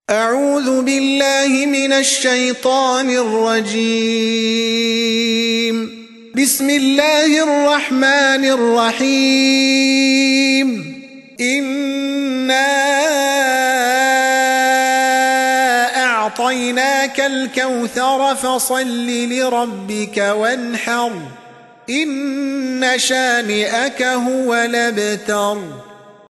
أعوذ بالله من الشيطان الرجيم. بسم الله الرحمن الرحيم. إنا أعطيناك الكوثر فصل لربك وانحر إن شانئك هو الأبتر.